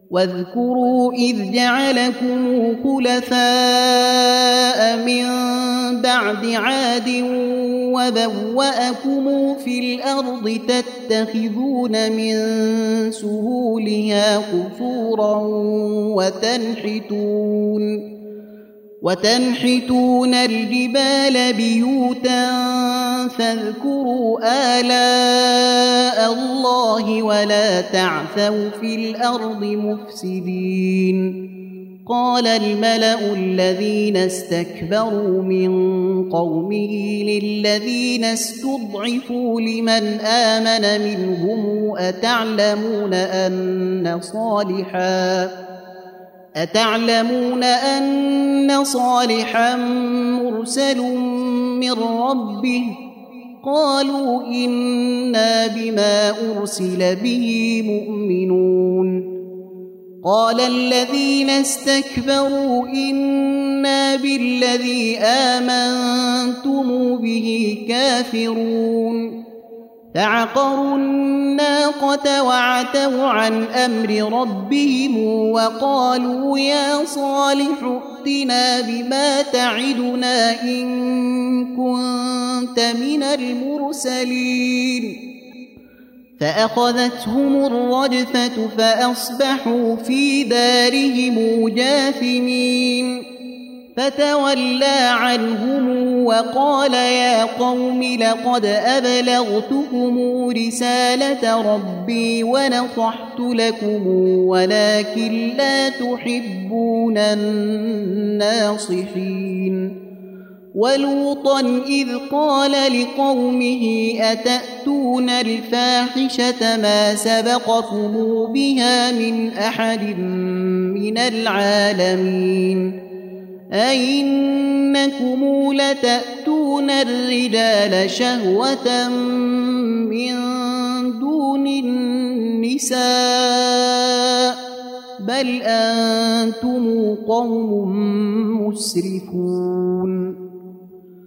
واذكروا إذ جعلكم خلفاء من بعد عاد وبوأكم في الأرض تتخذون من سهولها قصورا وتنحتون الجبال بيوتا فاذكروا آلاء الله ولا تعثوا في الأرض مفسدين. قال الملأ الذين استكبروا من قومه للذين استضعفوا لمن آمن منهم أتعلمون أن صالحا مرسل من ربه؟ قالوا إنا بما أرسل به مؤمنون. قال الذين استكبروا إنا بالذي آمنتم به كافرون. فعقروا الناقة وعتوا عن أمر ربهم وقالوا يا صالح ائتنا بما تعدنا إن كنت من المرسلين. فأخذتهم الرجفة فأصبحوا في دارهم جاثمين. فتولى عنهم وقال يا قوم لقد أبلغتكم رسالة ربي ونصحت لكم ولكن لا تحبون الناصحين. ولوطا إذ قال لقومه أتأتون الفاحشة ما سبقكم بها من أحد من العالمين أئنكم لتأتون الرجال شهوة من دون النساء بل أنتم قوم مسرفون.